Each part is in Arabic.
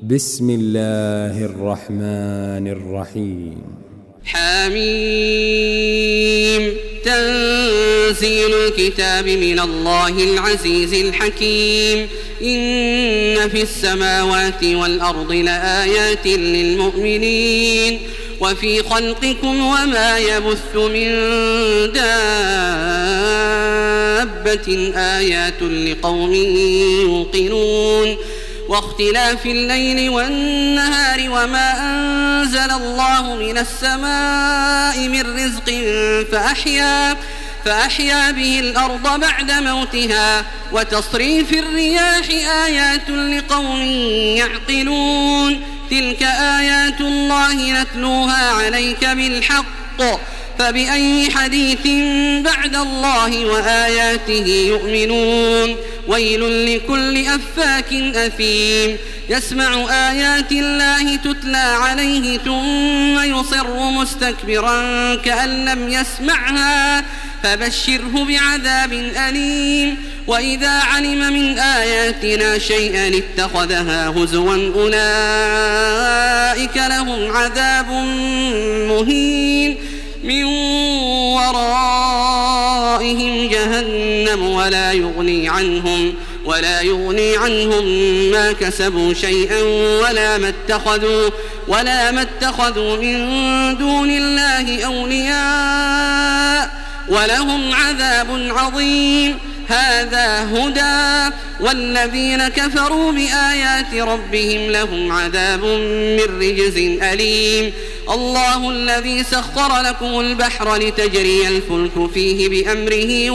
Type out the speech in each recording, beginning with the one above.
بسم الله الرحمن الرحيم. حميم. تنزيل الكتاب من الله العزيز الحكيم. إن في السماوات والأرض لآيات للمؤمنين وفي خلقكم وما يبث من دابة آيات لقوم يوقنون واختلاف الليل والنهار وما أنزل الله من السماء من رزق فأحيا به الأرض بعد موتها وتصريف الرياح آيات لقوم يعقلون تلك آيات الله نتلوها عليك بالحق فبأي حديث بعد الله وآياته يؤمنون ويل لكل أفاك أثيم يسمع آيات الله تتلى عليه ثم يصر مستكبرا كأن لم يسمعها فبشره بعذاب أليم وإذا علم من آياتنا شيئا اتخذها هزوا أولئك لهم عذاب مهين من ورائهم جهنم ولا يغني عنهم ما كسبوا شيئا ولا ما اتخذوا من دون الله أولياء ولهم عذاب عظيم هذا هدى والذين كفروا بآيات ربهم لهم عذاب من رجز أليم الله الذي سخر لكم البحر لتجري الفلك فيه بأمره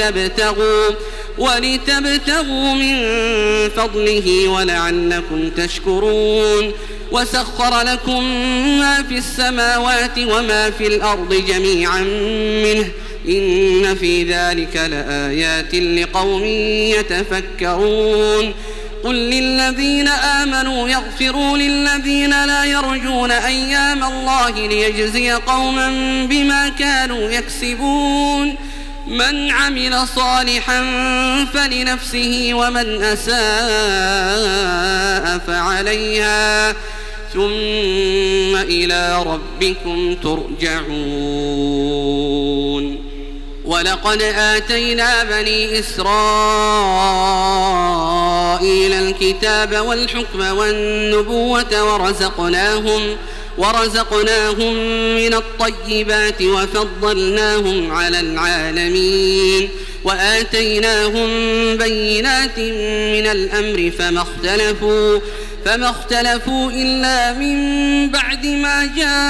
ولتبتغوا من فضله ولعلكم تشكرون وسخر لكم ما في السماوات وما في الأرض جميعا منه إن في ذلك لآيات لقوم يتفكرون قل للذين آمنوا يغفروا للذين لا يرجون أيام الله ليجزي قوما بما كانوا يكسبون من عمل صالحا فلنفسه ومن أساء فعليها ثم إلى ربكم ترجعون ولقد آتينا بني إسرائيل الكتاب والحكم والنبوة ورزقناهم من الطيبات وفضلناهم على العالمين وآتيناهم بينات من الأمر فما اختلفوا إلا من بعد ما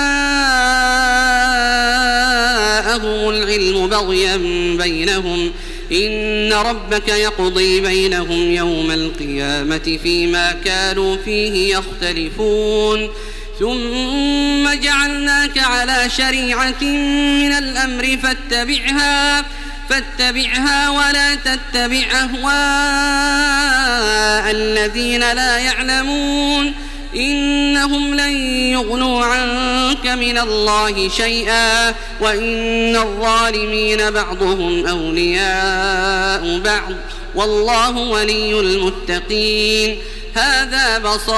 جاءهم العلم بغيا بينهم إن ربك يقضي بينهم يوم القيامة فيما كانوا فيه يختلفون ثم جعلناك على شريعة من الأمر فاتبعها ولا تتبع أهواء الذين لا يعلمون إنهم لن يغنوا عنك من الله شيئا وإن الظالمين بعضهم أولياء بعض والله ولي المتقين هذا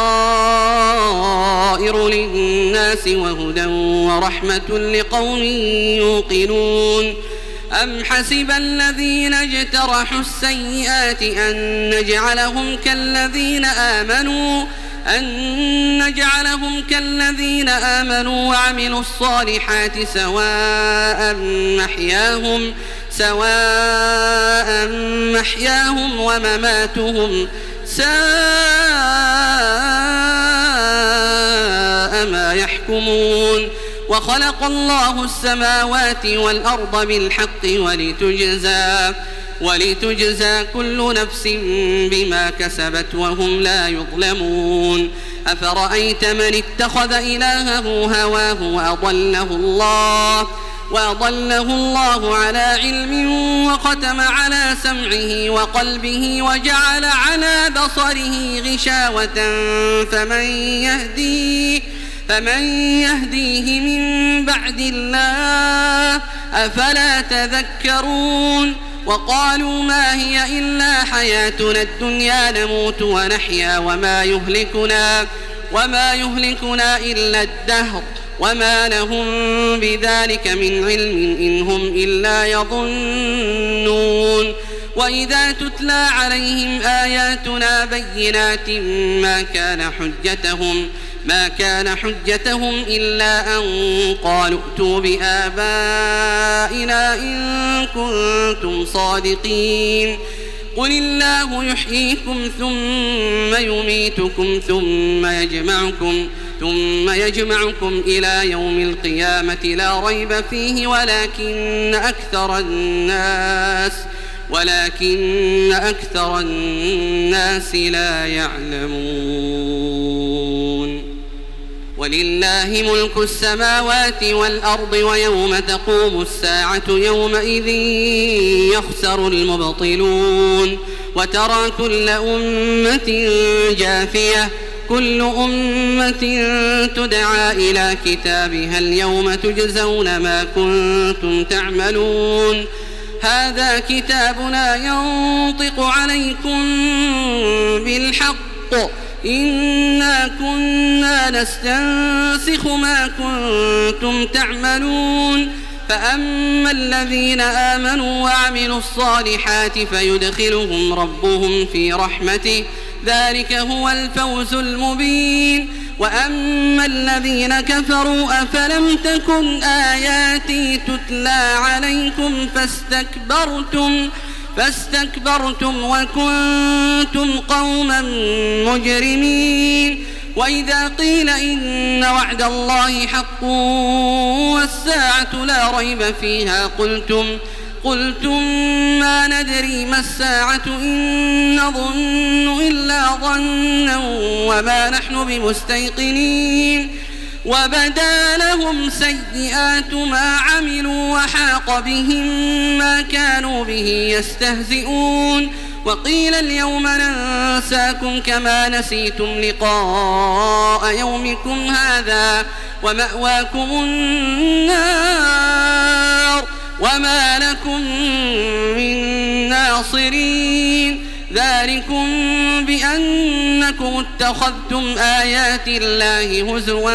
بصائر للناس وهدى ورحمة لقوم يوقنون أم حسب الذين اجترحوا السيئات أن نجعلهم كالذين آمنوا وعملوا الصالحات سواء محياهم ومماتهم ساء ما يحكمون وخلق الله السماوات والأرض بالحق ولتجزى كل نفس بما كسبت وهم لا يظلمون أفرأيت من اتخذ إلهه هواه وأضله الله على علم وختم على سمعه وقلبه وجعل على بصره غشاوة فمن يهديه من بعد الله أفلا تذكرون وقالوا ما هي إلا حياتنا الدنيا نموت ونحيا وما يهلكنا إلا الدهر وما لهم بذلك من علم إن هم إلا يظنون وإذا تتلى عليهم آياتنا بينات ما كان حجتهم إلا أن قالوا ائتوا بآبائنا إن كنتم صادقين قل الله يحييكم ثم يميتكم ثم يجمعكم إلى يوم القيامة لا ريب فيه ولكن أكثر الناس لا يعلمون ولله ملك السماوات والأرض ويوم تقوم الساعة يومئذ يخسر المبطلون وترى كل أمة جاثية كل أمة تدعى إلى كتابها اليوم تجزون ما كنتم تعملون هذا كتابنا ينطق عليكم بالحق إنا كنا نستنسخ ما كنتم تعملون فأما الذين آمنوا وعملوا الصالحات فيدخلهم ربهم في رحمته ذلك هو الفوز المبين وأما الذين كفروا أفلم تكن آياتي تتلى عليكم فاستكبرتم وكنتم قوما مجرمين وإذا قيل إن وعد الله حق والساعة لا ريب فيها قلتم ما ندري ما الساعة إن نظن إلا ظنا وما نحن بمستيقنين وبدا لهم سيئات ما عملوا وحاق بهم ما كانوا به يستهزئون وقيل اليوم ننساكم كما نسيتم لقاء يومكم هذا ومأواكم النار وما لكم من ناصرين ذلكم بأنكم اتخذتم آيات الله هزوا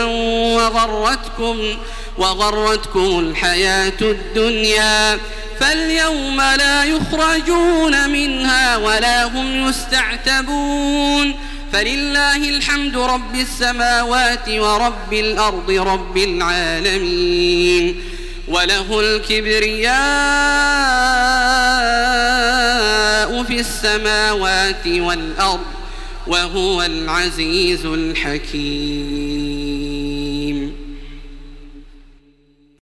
وغرتكم الحياة الدنيا فاليوم لا يخرجون منها ولا هم يستعتبون فلله الحمد رب السماوات ورب الأرض رب العالمين وله الكبرياء في السماوات والأرض وهو العزيز الحكيم.